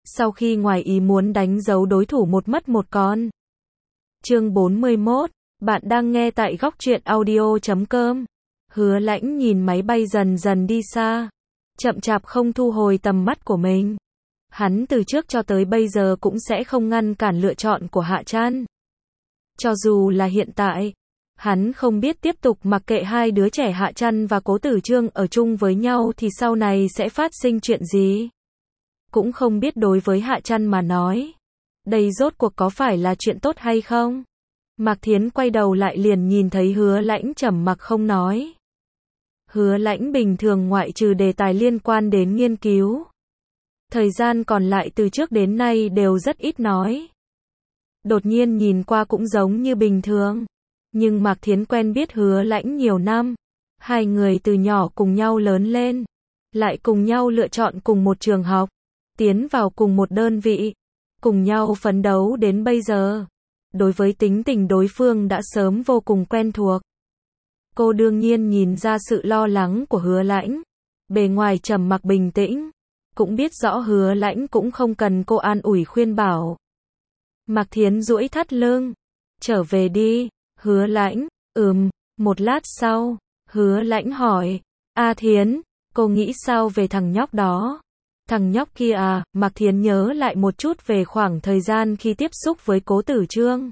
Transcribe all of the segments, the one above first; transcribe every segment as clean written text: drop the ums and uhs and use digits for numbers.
sau khi ngoài ý muốn đánh dấu đối thủ một mất một con. Chương 41, bạn đang nghe tại góc truyện audio.com. Hứa Lãnh nhìn máy bay dần dần đi xa, chậm chạp không thu hồi tầm mắt của mình. Hắn từ trước cho tới bây giờ cũng sẽ không ngăn cản lựa chọn của Hạ Trăn. Cho dù là hiện tại, hắn không biết tiếp tục mặc kệ hai đứa trẻ Hạ Trăn và Cố Tử Trương ở chung với nhau thì sau này sẽ phát sinh chuyện gì. Cũng không biết đối với Hạ Trăn mà nói, đây rốt cuộc có phải là chuyện tốt hay không. Mạc Thiến quay đầu lại liền nhìn thấy Hứa Lãnh trầm mặc không nói. Hứa Lãnh bình thường ngoại trừ đề tài liên quan đến nghiên cứu, thời gian còn lại từ trước đến nay đều rất ít nói. Đột nhiên nhìn qua cũng giống như bình thường. Nhưng Mạc Thiến quen biết Hứa Lãnh nhiều năm. Hai người từ nhỏ cùng nhau lớn lên. Lại cùng nhau lựa chọn cùng một trường học. Tiến vào cùng một đơn vị. Cùng nhau phấn đấu đến bây giờ. Đối với tính tình đối phương đã sớm vô cùng quen thuộc. Cô đương nhiên nhìn ra sự lo lắng của Hứa Lãnh. Bề ngoài trầm mặc bình tĩnh. Cũng biết rõ Hứa Lãnh cũng không cần cô an ủi khuyên bảo. Mạc Thiến duỗi thắt lưng. Trở về đi. Hứa Lãnh. Một lát sau, Hứa Lãnh hỏi. A Thiến, cô nghĩ sao về thằng nhóc đó? Thằng nhóc kia à? Mạc Thiến nhớ lại một chút về khoảng thời gian khi tiếp xúc với Cố Tử Trương.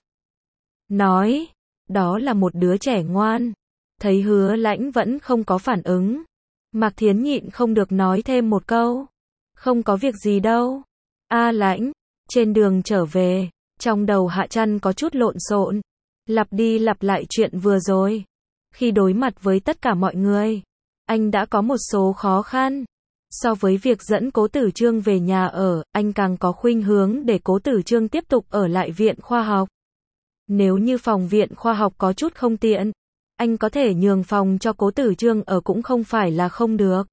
Nói, đó là một đứa trẻ ngoan. Thấy Hứa Lãnh vẫn không có phản ứng. Mạc Thiến nhịn không được nói thêm một câu. Không có việc gì đâu. A Lãnh, trên đường trở về, trong đầu Hạ Trăn có chút lộn xộn. Lặp đi lặp lại chuyện vừa rồi. Khi đối mặt với tất cả mọi người, anh đã có một số khó khăn. So với việc dẫn Cố Tử Trương về nhà ở, anh càng có khuynh hướng để Cố Tử Trương tiếp tục ở lại viện khoa học. Nếu như phòng viện khoa học có chút không tiện, anh có thể nhường phòng cho Cố Tử Trương ở cũng không phải là không được.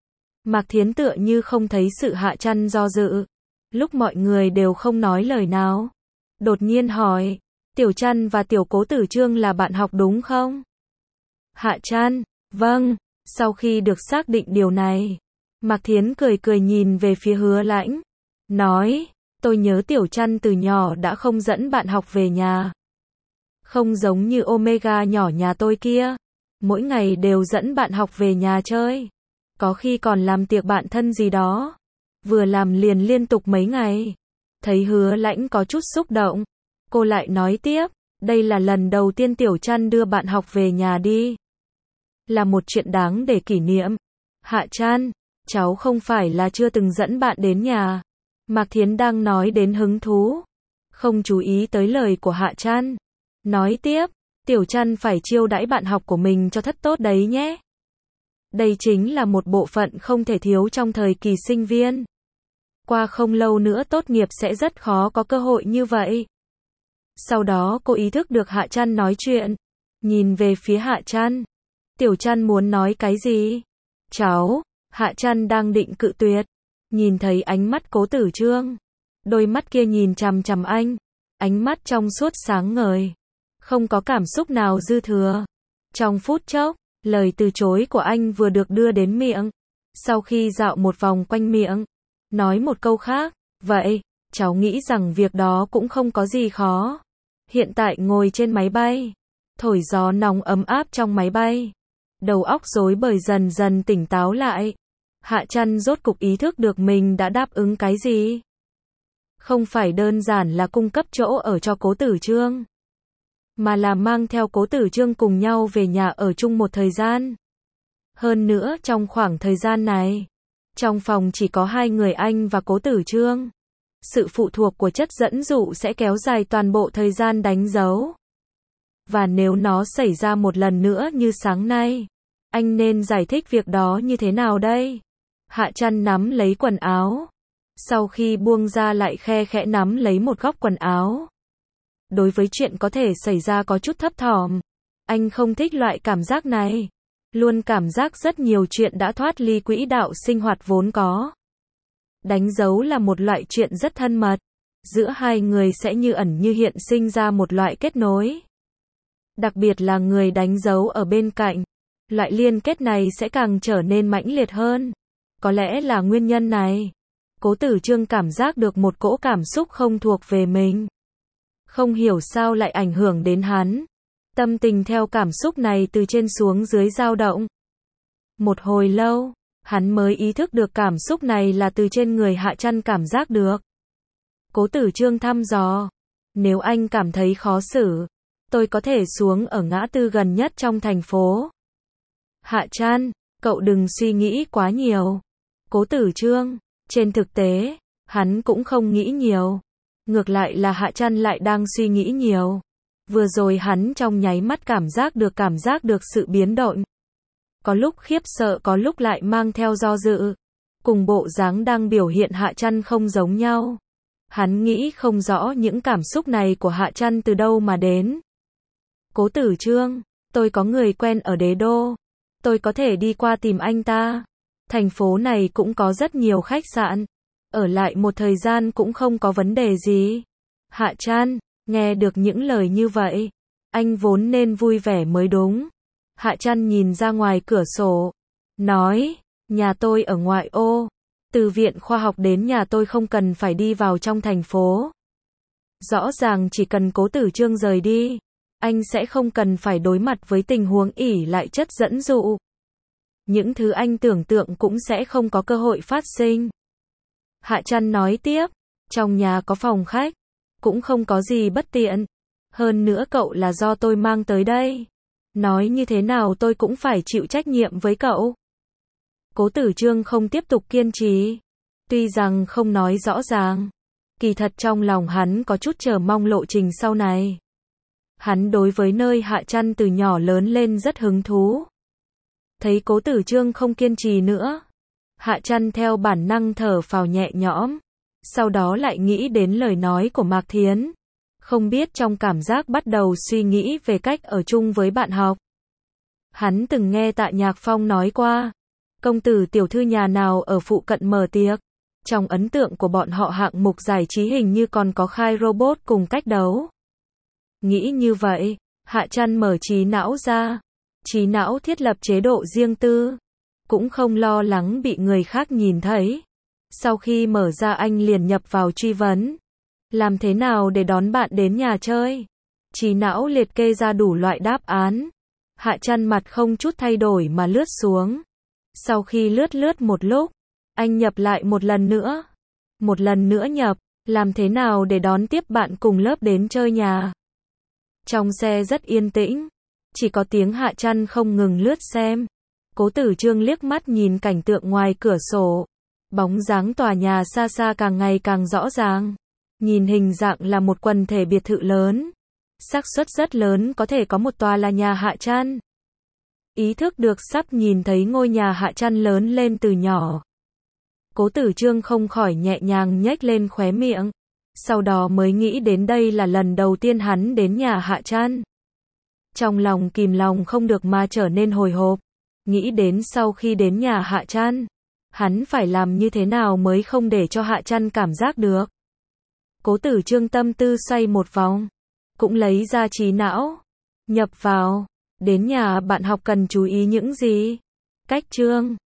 Mạc Thiến tựa như không thấy sự Hạ Trăn do dự. Lúc mọi người đều không nói lời nào, đột nhiên hỏi. Tiểu Trăn và Tiểu Cố Tử Trương là bạn học đúng không? Hạ Trăn, vâng. Sau khi được xác định điều này, Mạc Thiến cười cười nhìn về phía Hứa Lãnh. Nói, tôi nhớ Tiểu Trăn từ nhỏ đã không dẫn bạn học về nhà. Không giống như Omega nhỏ nhà tôi kia. Mỗi ngày đều dẫn bạn học về nhà chơi. Có khi còn làm tiệc bạn thân gì đó. Vừa làm liền liên tục mấy ngày. Thấy Hứa Lãnh có chút xúc động. Cô lại nói tiếp, đây là lần đầu tiên Tiểu Trăn đưa bạn học về nhà đi. Là một chuyện đáng để kỷ niệm. Hạ Trăn, cháu không phải là chưa từng dẫn bạn đến nhà. Mạc Thiến đang nói đến hứng thú. Không chú ý tới lời của Hạ Trăn. Nói tiếp, Tiểu Trăn phải chiêu đãi bạn học của mình cho thật tốt đấy nhé. Đây chính là một bộ phận không thể thiếu trong thời kỳ sinh viên. Qua không lâu nữa tốt nghiệp sẽ rất khó có cơ hội như vậy. Sau đó cô ý thức được Hạ Trăn nói chuyện. Nhìn về phía Hạ Trăn. Tiểu Trăn muốn nói cái gì? Cháu. Hạ Trăn đang định cự tuyệt. Nhìn thấy ánh mắt Cố Tử Trương. Đôi mắt kia nhìn chằm chằm anh. Ánh mắt trong suốt sáng ngời. Không có cảm xúc nào dư thừa. Trong phút chốc, lời từ chối của anh vừa được đưa đến miệng. Sau khi dạo một vòng quanh miệng, nói một câu khác. Vậy, cháu nghĩ rằng việc đó cũng không có gì khó. Hiện tại ngồi trên máy bay, thổi gió nóng ấm áp trong máy bay. Đầu óc rối bời dần dần tỉnh táo lại. Hạ Trăn rốt cục ý thức được mình đã đáp ứng cái gì. Không phải đơn giản là cung cấp chỗ ở cho Cố Tử Trương, mà là mang theo Cố Tử Trương cùng nhau về nhà ở chung một thời gian. Hơn nữa trong khoảng thời gian này, trong phòng chỉ có hai người anh và Cố Tử Trương. Sự phụ thuộc của chất dẫn dụ sẽ kéo dài toàn bộ thời gian đánh dấu. Và nếu nó xảy ra một lần nữa như sáng nay, anh nên giải thích việc đó như thế nào đây? Hạ Trăn nắm lấy quần áo. Sau khi buông ra lại khe khẽ nắm lấy một góc quần áo. Đối với chuyện có thể xảy ra có chút thấp thỏm. Anh không thích loại cảm giác này. Luôn cảm giác rất nhiều chuyện đã thoát ly quỹ đạo sinh hoạt vốn có. Đánh dấu là một loại chuyện rất thân mật. Giữa hai người sẽ như ẩn như hiện sinh ra một loại kết nối. Đặc biệt là người đánh dấu ở bên cạnh. Loại liên kết này sẽ càng trở nên mãnh liệt hơn. Có lẽ là nguyên nhân này. Cố Tử Trương cảm giác được một cỗ cảm xúc không thuộc về mình. Không hiểu sao lại ảnh hưởng đến hắn. Tâm tình theo cảm xúc này từ trên xuống dưới dao động. Một hồi lâu, hắn mới ý thức được cảm xúc này là từ trên người Hạ Trăn cảm giác được. Cố Tử Trương thăm dò. Nếu anh cảm thấy khó xử, tôi có thể xuống ở ngã tư gần nhất trong thành phố. Hạ Trăn, cậu đừng suy nghĩ quá nhiều. Cố Tử Trương, trên thực tế, hắn cũng không nghĩ nhiều. Ngược lại là Hạ Trăn lại đang suy nghĩ nhiều. Vừa rồi hắn trong nháy mắt cảm giác được sự biến động. Có lúc khiếp sợ, có lúc lại mang theo do dự. Cùng bộ dáng đang biểu hiện Hạ Trăn không giống nhau. Hắn nghĩ không rõ những cảm xúc này của Hạ Trăn từ đâu mà đến. Cố Tử Trương, tôi có người quen ở Đế Đô. Tôi có thể đi qua tìm anh ta. Thành phố này cũng có rất nhiều khách sạn. Ở lại một thời gian cũng không có vấn đề gì. Hạ Trăn, nghe được những lời như vậy, anh vốn nên vui vẻ mới đúng. Hạ Trăn nhìn ra ngoài cửa sổ, nói, nhà tôi ở ngoại ô. Từ viện khoa học đến nhà tôi không cần phải đi vào trong thành phố. Rõ ràng chỉ cần Cố Tử Trương rời đi, anh sẽ không cần phải đối mặt với tình huống ỷ lại chất dẫn dụ. Những thứ anh tưởng tượng cũng sẽ không có cơ hội phát sinh. Hạ Trăn nói tiếp, trong nhà có phòng khách, cũng không có gì bất tiện. Hơn nữa cậu là do tôi mang tới đây. Nói như thế nào tôi cũng phải chịu trách nhiệm với cậu. Cố Tử Trương không tiếp tục kiên trì. Tuy rằng không nói rõ ràng, kỳ thật trong lòng hắn có chút chờ mong lộ trình sau này. Hắn đối với nơi Hạ Trăn từ nhỏ lớn lên rất hứng thú. Thấy Cố Tử Trương không kiên trì nữa, Hạ Trăn theo bản năng thở phào nhẹ nhõm. Sau đó lại nghĩ đến lời nói của Mạc Thiến. Không biết trong cảm giác bắt đầu suy nghĩ về cách ở chung với bạn học. Hắn từng nghe Tạ Nhạc Phong nói qua, công tử tiểu thư nhà nào ở phụ cận mở tiệc. Trong ấn tượng của bọn họ hạng mục giải trí hình như còn có khai robot cùng cách đấu. Nghĩ như vậy, Hạ Trăn mở trí não ra. Trí não thiết lập chế độ riêng tư, cũng không lo lắng bị người khác nhìn thấy. Sau khi mở ra anh liền nhập vào truy vấn. Làm thế nào để đón bạn đến nhà chơi? Trí não liệt kê ra đủ loại đáp án. Hạ Trăn mặt không chút thay đổi mà lướt xuống. Sau khi lướt một lúc, anh nhập lại một lần nữa. Một lần nữa nhập, làm thế nào để đón tiếp bạn cùng lớp đến chơi nhà? Trong xe rất yên tĩnh, chỉ có tiếng Hạ Trăn không ngừng lướt xem. Cố Tử Trương liếc mắt nhìn cảnh tượng ngoài cửa sổ. Bóng dáng tòa nhà xa xa càng ngày càng rõ ràng. Nhìn hình dạng là một quần thể biệt thự lớn. Xác suất rất lớn có thể có một tòa là nhà Hạ Trăn. Ý thức được sắp nhìn thấy ngôi nhà Hạ Trăn lớn lên từ nhỏ. Cố Tử Trương không khỏi nhẹ nhàng nhếch lên khóe miệng. Sau đó mới nghĩ đến đây là lần đầu tiên hắn đến nhà Hạ Trăn. Trong lòng kìm lòng không được mà trở nên hồi hộp. Nghĩ đến sau khi đến nhà Hạ Trăn, hắn phải làm như thế nào mới không để cho Hạ Trăn cảm giác được. Cố Tử Trương tâm tư xoay một vòng, cũng lấy ra trí não, nhập vào. Đến nhà bạn học cần chú ý những gì? Cách chương